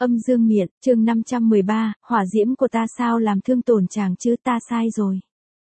Âm dương miện, chương 513, hỏa diễm của ta sao làm thương tổn chàng chứ, ta sai rồi.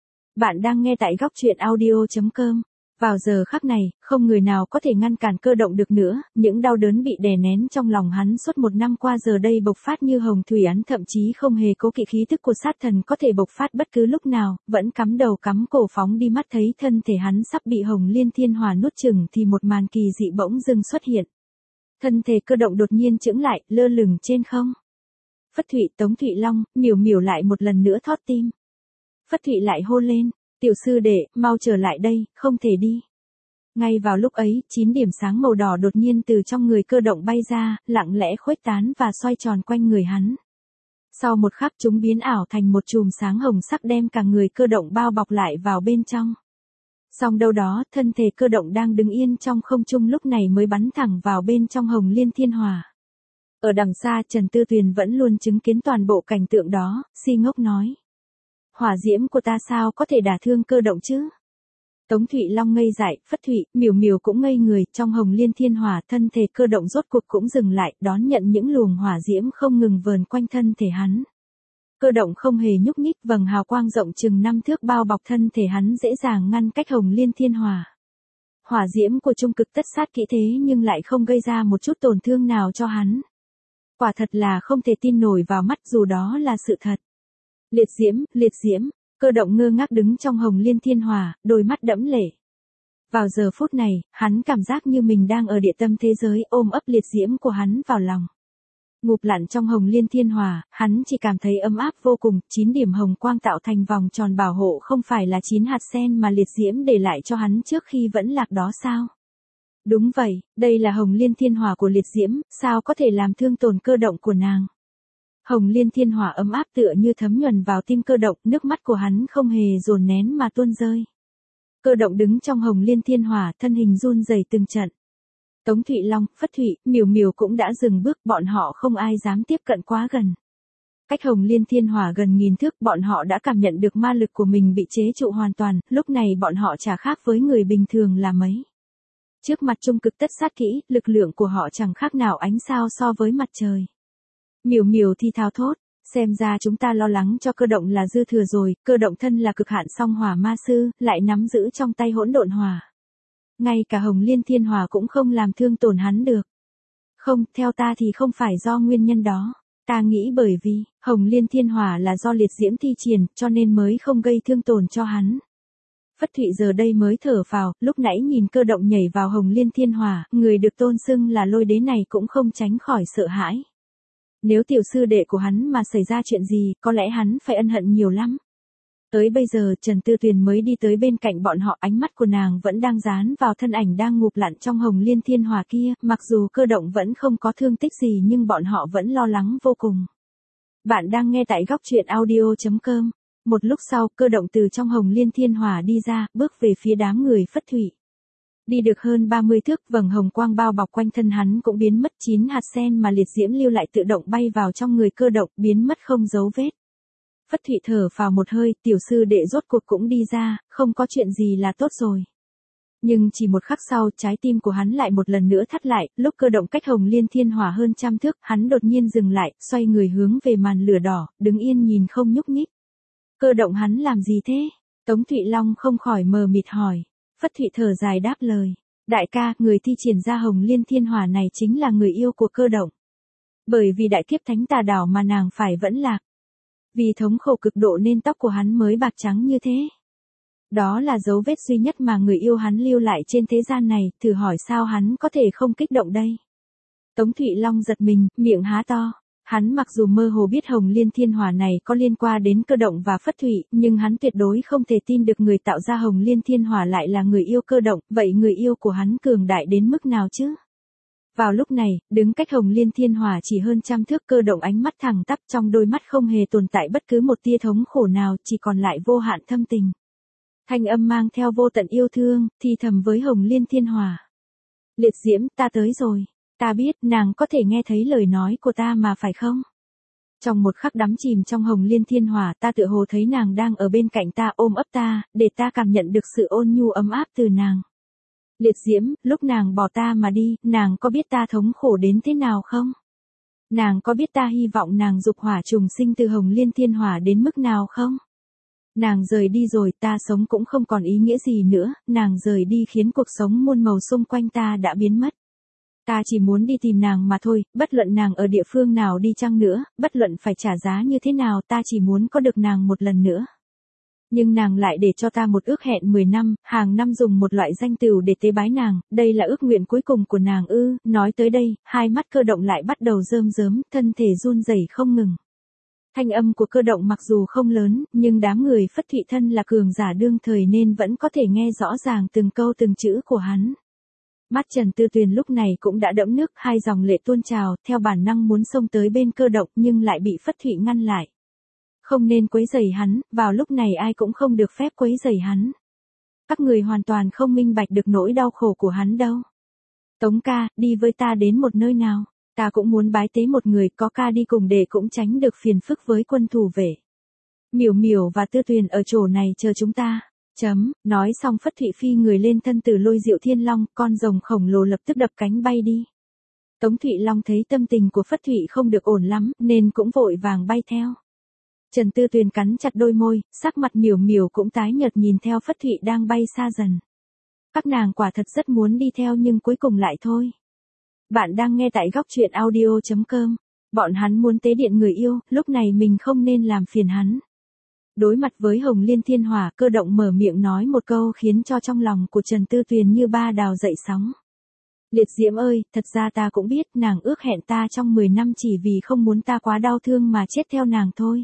Bạn đang nghe tại góc truyện audio.com. Vào giờ khắc này, không người nào có thể ngăn cản Cơ Động được nữa, những đau đớn bị đè nén trong lòng hắn suốt một năm qua giờ đây bộc phát như hồng thủy án, thậm chí không hề cố kỵ, khí tức của sát thần có thể bộc phát bất cứ lúc nào, vẫn cắm đầu cắm cổ phóng đi. Mắt thấy thân thể hắn sắp bị Hồng Liên Thiên Hỏa nuốt chửng thì một màn kỳ dị bỗng dưng xuất hiện. Thân thể Cơ Động đột nhiên chững lại, lơ lửng trên không. Phất Thụy, Tống Thụy Long, Miểu Miểu lại một lần nữa thót tim. Phất Thụy lại hô lên, tiểu sư đệ, mau trở lại đây, không thể đi. Ngay vào lúc ấy, 9 điểm sáng màu đỏ đột nhiên từ trong người Cơ Động bay ra, lặng lẽ khuếch tán và xoay tròn quanh người hắn. Sau một khắc chúng biến ảo thành một chùm sáng hồng sắc đem cả người Cơ Động bao bọc lại vào bên trong. Song đâu đó, thân thể Cơ Động đang đứng yên trong không trung lúc này mới bắn thẳng vào bên trong Hồng Liên Thiên Hỏa. Ở đằng xa, Trần Tư Tuyền vẫn luôn chứng kiến toàn bộ cảnh tượng đó, si ngốc nói. Hỏa diễm của ta sao có thể đả thương Cơ Động chứ? Tống Thụy Long ngây dại, Phất Thụy, Miểu Miểu cũng ngây người, trong Hồng Liên Thiên Hỏa thân thể Cơ Động rốt cuộc cũng dừng lại, đón nhận những luồng hỏa diễm không ngừng vờn quanh thân thể hắn. Cơ Động không hề nhúc nhích, vầng hào quang rộng chừng 5 thước bao bọc thân thể hắn dễ dàng ngăn cách Hồng Liên Thiên Hỏa. Hỏa diễm của trung cực tất sát kỹ thế nhưng lại không gây ra một chút tổn thương nào cho hắn. Quả thật là không thể tin nổi vào mắt dù đó là sự thật. Liệt diễm, Cơ Động ngơ ngác đứng trong Hồng Liên Thiên Hỏa, đôi mắt đẫm lệ. Vào giờ phút này, hắn cảm giác như mình đang ở địa tâm thế giới, ôm ấp liệt diễm của hắn vào lòng. Ngụp lặn trong Hồng Liên Thiên Hỏa, hắn chỉ cảm thấy ấm áp vô cùng, 9 điểm hồng quang tạo thành vòng tròn bảo hộ không phải là 9 hạt sen mà liệt diễm để lại cho hắn trước khi vẫn lạc đó sao? Đúng vậy, đây là Hồng Liên Thiên Hỏa của liệt diễm, sao có thể làm thương tổn Cơ Động của nàng? Hồng Liên Thiên Hỏa ấm áp tựa như thấm nhuần vào tim Cơ Động, nước mắt của hắn không hề dồn nén mà tuôn rơi. Cơ Động đứng trong Hồng Liên Thiên Hỏa, thân hình run rẩy từng trận. Tống Thụy Long, Phất Thụy, Miểu Miểu cũng đã dừng bước, bọn họ không ai dám tiếp cận quá gần. Cách Hồng Liên Thiên Hỏa gần 1000 thước, bọn họ đã cảm nhận được ma lực của mình bị chế trụ hoàn toàn, lúc này bọn họ chả khác với người bình thường là mấy. Trước mặt trung cực tất sát kỹ, lực lượng của họ chẳng khác nào ánh sao so với mặt trời. Miểu Miểu thì thào thốt, xem ra chúng ta lo lắng cho Cơ Động là dư thừa rồi, Cơ Động thân là cực hạn song hỏa ma sư, lại nắm giữ trong tay hỗn độn hỏa. Ngay cả Hồng Liên Thiên Hỏa cũng không làm thương tổn hắn được. Không, theo ta thì không phải do nguyên nhân đó. Ta nghĩ bởi vì, Hồng Liên Thiên Hỏa là do liệt diễm thi triển, cho nên mới không gây thương tổn cho hắn. Phất Thụy giờ đây mới thở phào, lúc nãy nhìn Cơ Động nhảy vào Hồng Liên Thiên Hỏa, người được tôn xưng là Lôi Đế này cũng không tránh khỏi sợ hãi. Nếu tiểu sư đệ của hắn mà xảy ra chuyện gì, có lẽ hắn phải ân hận nhiều lắm. Tới bây giờ Trần Tư Tuyền mới đi tới bên cạnh bọn họ, ánh mắt của nàng vẫn đang dán vào thân ảnh đang ngụp lặn trong Hồng Liên Thiên Hỏa kia, mặc dù Cơ Động vẫn không có thương tích gì nhưng bọn họ vẫn lo lắng vô cùng. Bạn đang nghe tại góc truyện audio.com. Một lúc sau, Cơ Động từ trong Hồng Liên Thiên Hỏa đi ra, bước về phía đám người Phất Thụy. Đi được hơn 30 thước, vầng hồng quang bao bọc quanh thân hắn cũng biến mất, 9 hạt sen mà liệt diễm lưu lại tự động bay vào trong người Cơ Động, biến mất không dấu vết. Phất Thụy thở phào một hơi, tiểu sư đệ rốt cuộc cũng đi ra, không có chuyện gì là tốt rồi. Nhưng chỉ một khắc sau, trái tim của hắn lại một lần nữa thắt lại, lúc Cơ Động cách Hồng Liên Thiên Hỏa hơn 100 thước, hắn đột nhiên dừng lại, xoay người hướng về màn lửa đỏ, đứng yên nhìn không nhúc nhích. Cơ Động hắn làm gì thế? Tống Thụy Long không khỏi mờ mịt hỏi. Phất Thụy thở dài đáp lời. Đại ca, người thi triển ra Hồng Liên Thiên Hỏa này chính là người yêu của Cơ Động. Bởi vì đại kiếp thánh tà đảo mà nàng phải vẫn lạc. Vì thống khổ cực độ nên tóc của hắn mới bạc trắng như thế. Đó là dấu vết duy nhất mà người yêu hắn lưu lại trên thế gian này, thử hỏi sao hắn có thể không kích động đây. Tống Thụy Long giật mình, miệng há to. Hắn mặc dù mơ hồ biết Hồng Liên Thiên Hỏa này có liên quan đến Cơ Động và Phất Thụy, nhưng hắn tuyệt đối không thể tin được người tạo ra Hồng Liên Thiên Hỏa lại là người yêu Cơ Động, vậy người yêu của hắn cường đại đến mức nào chứ? Vào lúc này, đứng cách Hồng Liên Thiên Hỏa chỉ hơn 100 thước, Cơ Động ánh mắt thẳng tắp, trong đôi mắt không hề tồn tại bất cứ một tia thống khổ nào, chỉ còn lại vô hạn thâm tình. Thanh âm mang theo vô tận yêu thương, thì thầm với Hồng Liên Thiên Hỏa. Liệt diễm, ta tới rồi. Ta biết, nàng có thể nghe thấy lời nói của ta mà phải không? Trong một khắc đắm chìm trong Hồng Liên Thiên Hỏa, ta tựa hồ thấy nàng đang ở bên cạnh ta, ôm ấp ta, để ta cảm nhận được sự ôn nhu ấm áp từ nàng. Liệt diễm, lúc nàng bỏ ta mà đi, nàng có biết ta thống khổ đến thế nào không? Nàng có biết ta hy vọng nàng dục hỏa trùng sinh từ Hồng Liên Thiên Hỏa đến mức nào không? Nàng rời đi rồi, ta sống cũng không còn ý nghĩa gì nữa, nàng rời đi khiến cuộc sống muôn màu xung quanh ta đã biến mất. Ta chỉ muốn đi tìm nàng mà thôi, bất luận nàng ở địa phương nào đi chăng nữa, bất luận phải trả giá như thế nào, ta chỉ muốn có được nàng một lần nữa. Nhưng nàng lại để cho ta một ước hẹn 10 năm, hàng năm dùng một loại danh tửu để tế bái nàng, đây là ước nguyện cuối cùng của nàng ư? Nói tới đây, hai mắt Cơ Động lại bắt đầu rơm rớm, thân thể run rẩy không ngừng. Thanh âm của Cơ Động mặc dù không lớn, nhưng đám người Phất Thụy thân là cường giả đương thời nên vẫn có thể nghe rõ ràng từng câu từng chữ của hắn. Mắt Trần Tư Tuyền lúc này cũng đã đẫm nước, hai dòng lệ tuôn trào, theo bản năng muốn xông tới bên Cơ Động nhưng lại bị Phất Thụy ngăn lại. Không nên quấy rầy hắn, vào lúc này ai cũng không được phép quấy rầy hắn. Các người hoàn toàn không minh bạch được nỗi đau khổ của hắn đâu. Tống ca, đi với ta đến một nơi nào, ta cũng muốn bái tế một người, có ca đi cùng để cũng tránh được phiền phức với quân thủ vệ. Miểu Miểu và Tư Tuyền ở chỗ này chờ chúng ta. Nói xong Phất Thụy phi người lên thân tử Lôi Diệu Thiên Long, con rồng khổng lồ lập tức đập cánh bay đi. Tống Thụy Long thấy tâm tình của Phất Thụy không được ổn lắm, nên cũng vội vàng bay theo. Trần Tư Tuyền cắn chặt đôi môi, sắc mặt Miểu Miểu cũng tái nhợt nhìn theo Phất Thụy đang bay xa dần. Các nàng quả thật rất muốn đi theo nhưng cuối cùng lại thôi. Bạn đang nghe tại góc truyện audio.com. Bọn hắn muốn tế điện người yêu, lúc này mình không nên làm phiền hắn. Đối mặt với Hồng Liên Thiên Hỏa, Cơ Động mở miệng nói một câu khiến cho trong lòng của Trần Tư Tuyền như ba đào dậy sóng. Liệt Diễm ơi, thật ra ta cũng biết nàng ước hẹn ta trong 10 năm chỉ vì không muốn ta quá đau thương mà chết theo nàng thôi.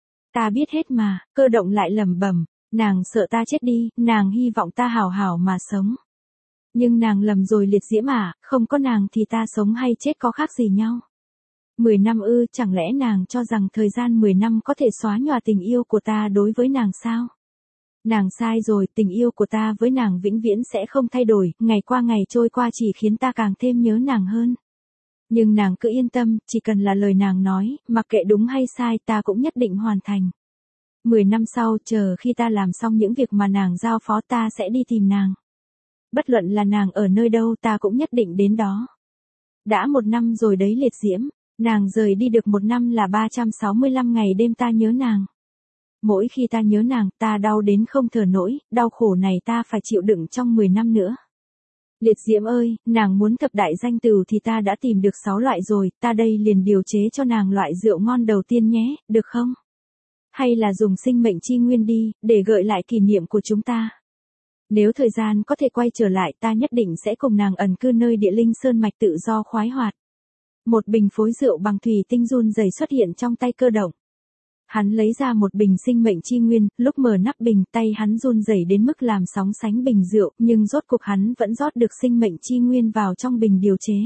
Ta biết hết mà. Cơ Động lại lẩm bẩm, nàng sợ ta chết đi, nàng hy vọng ta hảo hảo mà sống. Nhưng nàng lầm rồi Liệt Diễm à, không có nàng thì ta sống hay chết có khác gì nhau. 10 năm ư, chẳng lẽ nàng cho rằng thời gian 10 năm có thể xóa nhòa tình yêu của ta đối với nàng sao? Nàng sai rồi, tình yêu của ta với nàng vĩnh viễn sẽ không thay đổi, ngày qua ngày trôi qua chỉ khiến ta càng thêm nhớ nàng hơn. Nhưng nàng cứ yên tâm, chỉ cần là lời nàng nói, mặc kệ đúng hay sai ta cũng nhất định hoàn thành. 10 năm sau, chờ khi ta làm xong những việc mà nàng giao phó ta sẽ đi tìm nàng. Bất luận là nàng ở nơi đâu ta cũng nhất định đến đó. Đã 1 năm rồi đấy Liệt Diễm, nàng rời đi được 1 năm là 365 ngày đêm ta nhớ nàng. Mỗi khi ta nhớ nàng, ta đau đến không thở nổi, đau khổ này ta phải chịu đựng trong 10 năm nữa. Liệt Diễm ơi, nàng muốn thập đại danh tửu thì ta đã tìm được 6 loại rồi, ta đây liền điều chế cho nàng loại rượu ngon đầu tiên nhé, được không? Hay là dùng sinh mệnh chi nguyên đi, để gợi lại kỷ niệm của chúng ta. Nếu thời gian có thể quay trở lại ta nhất định sẽ cùng nàng ẩn cư nơi địa linh sơn mạch tự do khoái hoạt. Một bình phối rượu bằng thủy tinh run rẩy xuất hiện trong tay Cơ Động. Hắn lấy ra một bình sinh mệnh chi nguyên, lúc mở nắp bình tay hắn run rẩy đến mức làm sóng sánh bình rượu, nhưng rốt cuộc hắn vẫn rót được sinh mệnh chi nguyên vào trong bình điều chế.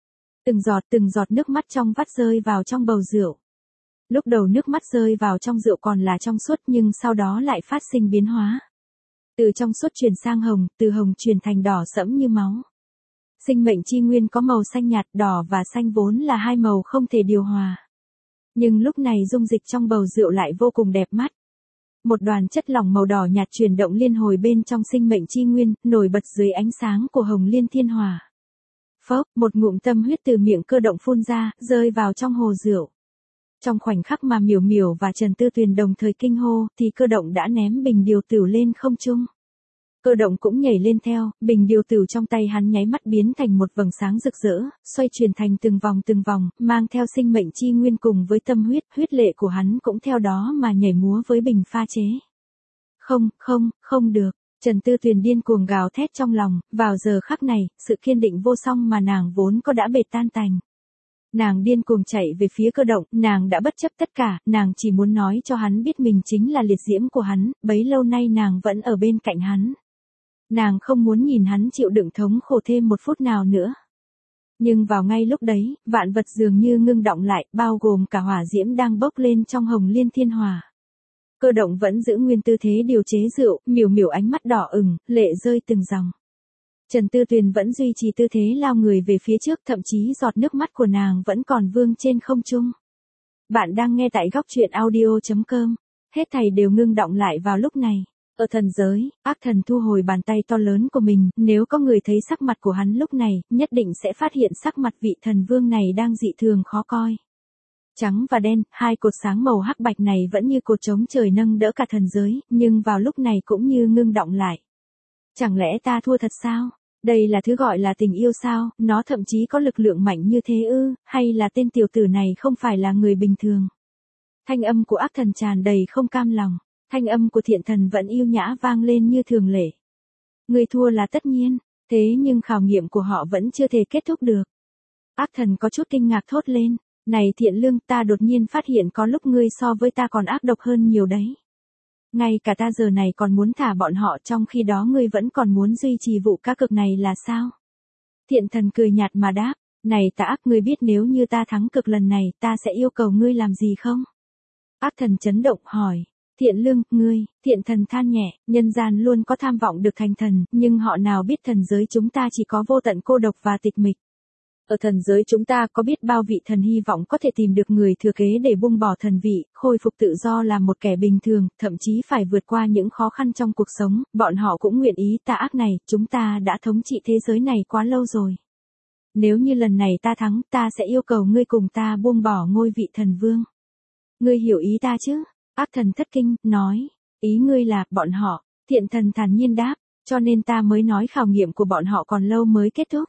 Từng giọt nước mắt trong vắt rơi vào trong bầu rượu. Lúc đầu nước mắt rơi vào trong rượu còn là trong suốt nhưng sau đó lại phát sinh biến hóa. Từ trong suốt chuyển sang hồng, từ hồng chuyển thành đỏ sẫm như máu. Sinh mệnh chi nguyên có màu xanh nhạt, đỏ và xanh vốn là hai màu không thể điều hòa. Nhưng lúc này dung dịch trong bầu rượu lại vô cùng đẹp mắt. Một đoàn chất lỏng màu đỏ nhạt chuyển động liên hồi bên trong sinh mệnh chi nguyên, nổi bật dưới ánh sáng của Hồng Liên Thiên Hỏa. Phốc, một ngụm tâm huyết từ miệng Cơ Động phun ra, rơi vào trong hồ rượu. Trong khoảnh khắc mà Miểu Miểu và Trần Tư Tuyền đồng thời kinh hô, thì Cơ Động đã ném bình điều tửu lên không trung. Cơ Động cũng nhảy lên theo, bình điều tửu trong tay hắn nháy mắt biến thành một vầng sáng rực rỡ, xoay chuyển thành từng vòng, mang theo sinh mệnh chi nguyên cùng với tâm huyết, huyết lệ của hắn cũng theo đó mà nhảy múa với bình pha chế. Không được, Trần Tư Tuyền điên cuồng gào thét trong lòng, vào giờ khắc này, sự kiên định vô song mà nàng vốn có đã bệt tan tành. Nàng điên cuồng chạy về phía Cơ Động, nàng đã bất chấp tất cả, nàng chỉ muốn nói cho hắn biết mình chính là Liệt Diễm của hắn, bấy lâu nay nàng vẫn ở bên cạnh hắn. Nàng không muốn nhìn hắn chịu đựng thống khổ thêm một phút nào nữa. Nhưng vào ngay lúc đấy, vạn vật dường như ngưng động lại, bao gồm cả hỏa diễm đang bốc lên trong Hồng Liên Thiên Hỏa. Cơ Động vẫn giữ nguyên tư thế điều chế rượu, Miểu Miểu ánh mắt đỏ ửng, lệ rơi từng dòng. Trần Tư Tuyền vẫn duy trì tư thế lao người về phía trước, thậm chí giọt nước mắt của nàng vẫn còn vương trên không trung. Bạn đang nghe tại góc truyện audio.com. Hết thảy đều ngưng động lại vào lúc này. Ở thần giới, ác thần thu hồi bàn tay to lớn của mình, nếu có người thấy sắc mặt của hắn lúc này, nhất định sẽ phát hiện sắc mặt vị thần vương này đang dị thường khó coi. Trắng và đen, hai cột sáng màu hắc bạch này vẫn như cột trống trời nâng đỡ cả thần giới, nhưng vào lúc này cũng như ngưng động lại. Chẳng lẽ ta thua thật sao? Đây là thứ gọi là tình yêu sao, nó thậm chí có lực lượng mạnh như thế ư, hay là tên tiểu tử này không phải là người bình thường? Thanh âm của ác thần tràn đầy không cam lòng, thanh âm của thiện thần vẫn yêu nhã vang lên như thường lệ. Người thua là tất nhiên, thế nhưng khảo nghiệm của họ vẫn chưa thể kết thúc được. Ác thần có chút kinh ngạc thốt lên, này Thiện Lương, ta đột nhiên phát hiện có lúc ngươi so với ta còn ác độc hơn nhiều đấy. Ngay cả ta giờ này còn muốn thả bọn họ, trong khi đó ngươi vẫn còn muốn duy trì vụ cá cược này là sao? Thiện thần cười nhạt mà đáp, này tà ác, ngươi biết nếu như ta thắng cược lần này ta sẽ yêu cầu ngươi làm gì không? Ác thần chấn động hỏi, Thiện Lương, ngươi, thiện thần than nhẹ, nhân gian luôn có tham vọng được thành thần, nhưng họ nào biết thần giới chúng ta chỉ có vô tận cô độc và tịch mịch. Ở thần giới chúng ta có biết bao vị thần hy vọng có thể tìm được người thừa kế để buông bỏ thần vị, khôi phục tự do làm một kẻ bình thường, thậm chí phải vượt qua những khó khăn trong cuộc sống, bọn họ cũng nguyện ý. Tà ác này, chúng ta đã thống trị thế giới này quá lâu rồi. Nếu như lần này ta thắng, ta sẽ yêu cầu ngươi cùng ta buông bỏ ngôi vị thần vương. Ngươi hiểu ý ta chứ? Ác thần thất kinh, nói, ý ngươi là, bọn họ. Thiện thần thản nhiên đáp, cho nên ta mới nói khảo nghiệm của bọn họ còn lâu mới kết thúc.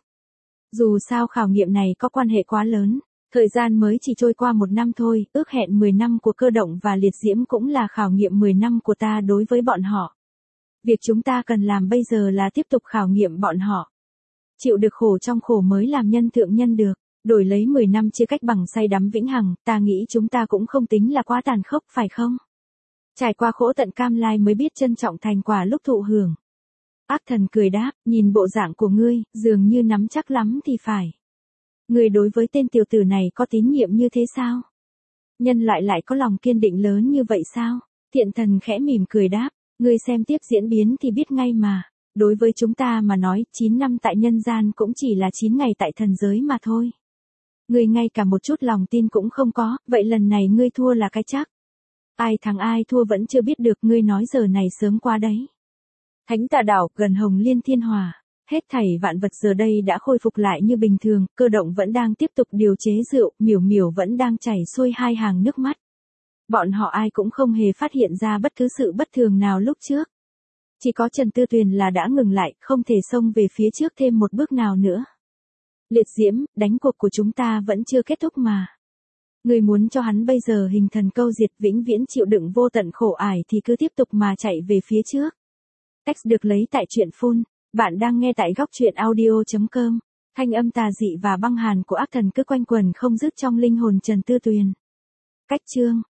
Dù sao khảo nghiệm này có quan hệ quá lớn, thời gian mới chỉ trôi qua 1 năm thôi, ước hẹn 10 năm của Cơ Động và Liệt Diễm cũng là khảo nghiệm 10 năm của ta đối với bọn họ. Việc chúng ta cần làm bây giờ là tiếp tục khảo nghiệm bọn họ. Chịu được khổ trong khổ mới làm nhân thượng nhân được, đổi lấy 10 năm chia cách bằng say đắm vĩnh hằng, ta nghĩ chúng ta cũng không tính là quá tàn khốc phải không? Trải qua khổ tận cam lai mới biết trân trọng thành quả lúc thụ hưởng. Ác thần cười đáp, nhìn bộ dạng của ngươi, dường như nắm chắc lắm thì phải. Ngươi đối với tên tiểu tử này có tín nhiệm như thế sao? Nhân loại lại có lòng kiên định lớn như vậy sao? Thiện thần khẽ mỉm cười đáp, ngươi xem tiếp diễn biến thì biết ngay mà. Đối với chúng ta mà nói, 9 năm tại nhân gian cũng chỉ là 9 ngày tại thần giới mà thôi. Ngươi ngay cả một chút lòng tin cũng không có, vậy lần này ngươi thua là cái chắc. Ai thắng ai thua vẫn chưa biết được, ngươi nói giờ này sớm quá đấy. Thánh Tà Đảo, gần Hồng Liên Thiên Hòa, hết thảy vạn vật giờ đây đã khôi phục lại như bình thường, Cơ Động vẫn đang tiếp tục điều chế rượu, Miểu Miểu vẫn đang chảy xuôi 2 hàng nước mắt. Bọn họ ai cũng không hề phát hiện ra bất cứ sự bất thường nào lúc trước. Chỉ có Trần Tư Tuyền là đã ngừng lại, không thể xông về phía trước thêm một bước nào nữa. Liệt Diễm, đánh cuộc của chúng ta vẫn chưa kết thúc mà. Người muốn cho hắn bây giờ hình thần câu diệt, vĩnh viễn chịu đựng vô tận khổ ải thì cứ tiếp tục mà chạy về phía trước. Text được lấy tại truyện phun. Bạn đang nghe tại góc truyện audio.com. Thanh âm tà dị và băng hàn của ác thần cứ quanh quẩn không dứt trong linh hồn Trần Tư Tuyền. Cách chương